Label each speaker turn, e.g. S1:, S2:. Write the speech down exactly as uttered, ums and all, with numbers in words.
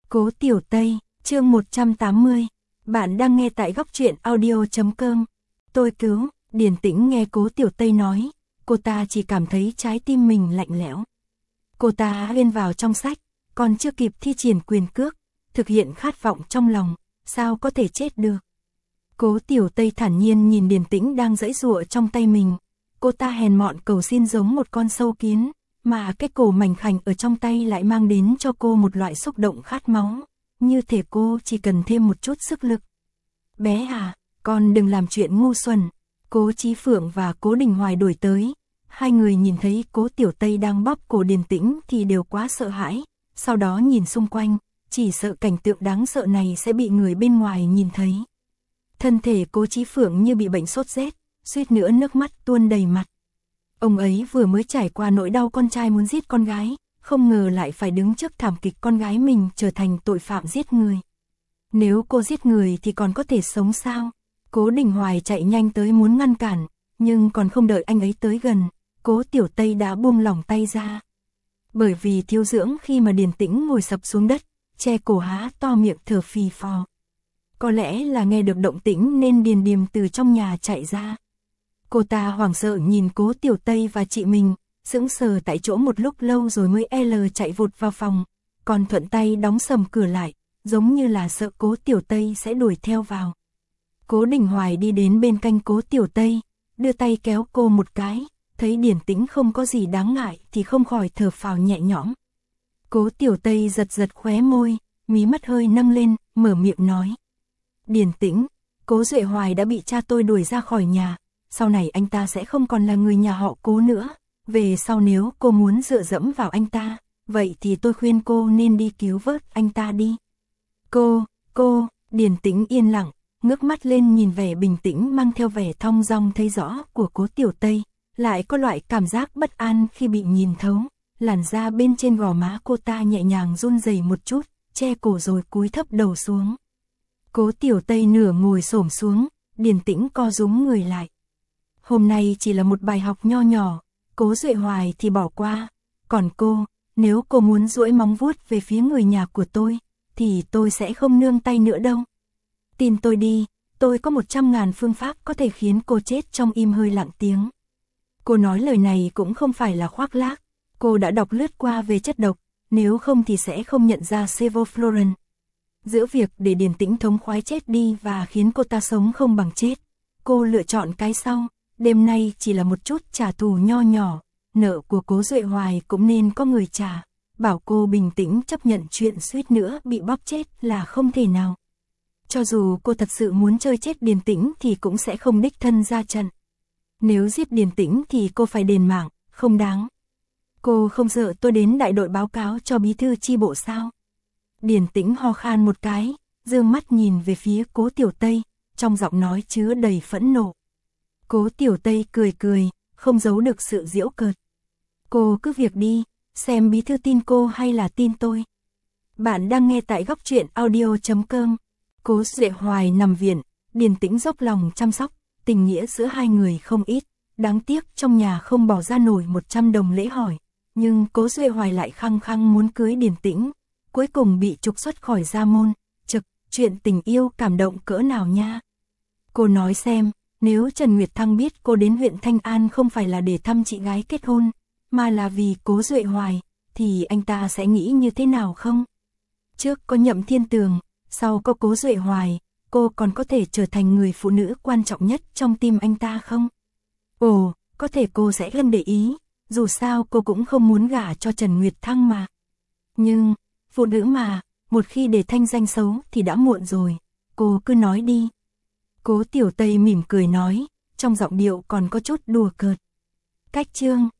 S1: Cố Tiểu Tây, chương một trăm tám mươi. Bạn đang nghe tại góc truyện audio chấm com. Tôi cứu, Điền Tĩnh nghe Cố Tiểu Tây nói, cô ta chỉ cảm thấy trái tim mình lạnh lẽo. Cô ta lên vào trong sách, còn chưa kịp thi triển quyền cước, thực hiện khát vọng trong lòng, sao có thể chết được. Cố Tiểu Tây thản nhiên nhìn Điền Tĩnh đang giãy giụa trong tay mình, cô ta hèn mọn cầu xin giống một con sâu kiến, mà cái cổ mảnh khảnh ở trong tay lại mang đến cho cô một loại xúc động khát máu, như thể cô chỉ cần thêm một chút sức lực. Bé à, con đừng làm chuyện ngu xuẩn. Cố Chí Phượng và Cố Đình Hoài đuổi tới, hai người nhìn thấy Cố Tiểu Tây đang bóp cổ Điền Tĩnh thì đều quá sợ hãi, sau đó nhìn xung quanh, chỉ sợ cảnh tượng đáng sợ này sẽ bị người bên ngoài nhìn thấy. Thân thể Cố Chí Phượng như bị bệnh sốt rét, suýt nữa nước mắt tuôn đầy mặt. Ông ấy vừa mới trải qua nỗi đau con trai muốn giết con gái, không ngờ lại phải đứng trước thảm kịch con gái mình trở thành tội phạm giết người. Nếu cô giết người thì còn có thể sống sao? Cố Đình Hoài chạy nhanh tới muốn ngăn cản, nhưng còn không đợi anh ấy tới gần, Cố Tiểu Tây đã buông lỏng tay ra. Bởi vì thiếu dưỡng khi mà Điền Tĩnh ngồi sập xuống đất, che cổ há to miệng thở phì phò. Có lẽ là nghe được động tĩnh nên Điền Điềm từ trong nhà chạy ra. Cô ta hoảng sợ nhìn Cố Tiểu Tây và chị mình, sững sờ tại chỗ một lúc lâu rồi mới L chạy vụt vào phòng, còn thuận tay đóng sầm cửa lại, giống như là sợ Cố Tiểu Tây sẽ đuổi theo vào. Cố Đình Hoài đi đến bên cạnh Cố Tiểu Tây, đưa tay kéo cô một cái, thấy Điền Tĩnh không có gì đáng ngại thì không khỏi thở phào nhẹ nhõm. Cố Tiểu Tây giật giật khóe môi, mí mắt hơi nâng lên, mở miệng nói. Điền Tĩnh, Cố Duệ Hoài đã bị cha tôi đuổi ra khỏi nhà, sau này anh ta sẽ không còn là người nhà họ Cố nữa, về sau nếu cô muốn dựa dẫm vào anh ta, vậy thì tôi khuyên cô nên đi cứu vớt anh ta đi. Cô, cô, Điền Tĩnh yên lặng, ngước mắt lên nhìn vẻ bình tĩnh mang theo vẻ thong dong thấy rõ của Cố Tiểu Tây, lại có loại cảm giác bất an khi bị nhìn thấu, làn da bên trên gò má cô ta nhẹ nhàng run rẩy một chút, che cổ rồi cúi thấp đầu xuống. Cố Tiểu Tây nửa ngồi xổm xuống, Điền Tĩnh co rúm người lại. Hôm nay chỉ là một bài học nho nhỏ, Cố Duệ Hoài thì bỏ qua, còn cô, nếu cô muốn duỗi móng vuốt về phía người nhà của tôi, thì tôi sẽ không nương tay nữa đâu. Tin tôi đi, tôi có một trăm ngàn phương pháp có thể khiến cô chết trong im hơi lặng tiếng. Cô nói lời này cũng không phải là khoác lác, cô đã đọc lướt qua về chất độc, nếu không thì sẽ không nhận ra sevoflurane. Giữa việc để Điền Tĩnh thống khoái chết đi và khiến cô ta sống không bằng chết, cô lựa chọn cái sau. Đêm nay chỉ là một chút trả thù nho nhỏ, nợ của Cố Duệ Hoài cũng nên có người trả, bảo cô bình tĩnh chấp nhận chuyện suýt nữa bị bóp chết là không thể nào. Cho dù cô thật sự muốn chơi chết Điền Tĩnh thì cũng sẽ không đích thân ra trận. Nếu giết Điền Tĩnh thì cô phải đền mạng, không đáng. Cô không sợ tôi đến đại đội báo cáo cho bí thư chi bộ sao? Điền Tĩnh ho khan một cái, dương mắt nhìn về phía Cố Tiểu Tây, trong giọng nói chứa đầy phẫn nộ. Cố Tiểu Tây cười cười, không giấu được sự giễu cợt. Cô cứ việc đi, xem bí thư tin cô hay là tin tôi. Bạn đang nghe tại góc truyện audio chấm com. Cố Duệ Hoài nằm viện, Điền Tĩnh dốc lòng chăm sóc, tình nghĩa giữa hai người không ít. Đáng tiếc trong nhà không bỏ ra nổi một trăm đồng lễ hỏi, nhưng Cố Duệ Hoài lại khăng khăng muốn cưới Điền Tĩnh, cuối cùng bị trục xuất khỏi gia môn. Trực, chuyện tình yêu cảm động cỡ nào nha. Cô nói xem, nếu Trần Nguyệt Thăng biết cô đến huyện Thanh An không phải là để thăm chị gái kết hôn, mà là vì Cố Duệ Hoài, thì anh ta sẽ nghĩ như thế nào không? Trước có Nhậm Thiên Tường, sau có Cố Duệ Hoài, cô còn có thể trở thành người phụ nữ quan trọng nhất trong tim anh ta không? Ồ, có thể cô sẽ không để ý, dù sao cô cũng không muốn gả cho Trần Nguyệt Thăng mà. Nhưng, phụ nữ mà, một khi để thanh danh xấu thì đã muộn rồi, cô cứ nói đi. Cố Tiểu Tây mỉm cười nói, trong giọng điệu còn có chút đùa cợt. Cách chương